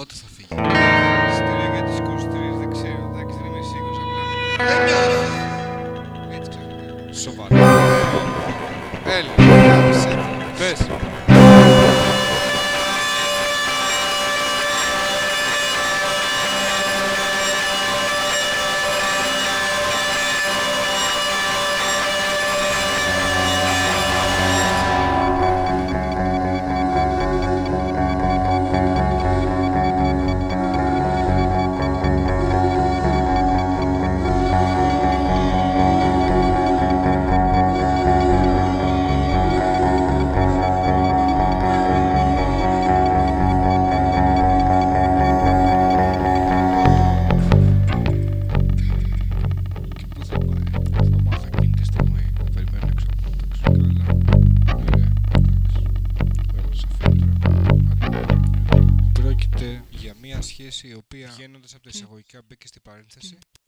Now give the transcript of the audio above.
πότε θα φύγει. Εισιτήριο για τις 23, δεν ξέρω, εντάξει, δεν είμαι σίγουρος απλά. Δεν νιώθω! Έτσι ξαφνικά. Σοβαρά. Έλα, κάμισε το. Πες. Και πού θα πάει? Θα μάθω εκείνη τη στιγμή. Θα περιμένω έξω. Εντάξει. Καλά. Ναι, ρε. Εντάξει. Έλα, σ' αφήνω τώρα. Άντε. Πρόκειται για μια σχέση η οποία, βγαίνοντας από τα εισαγωγικά, μπήκε στην παρένθεση.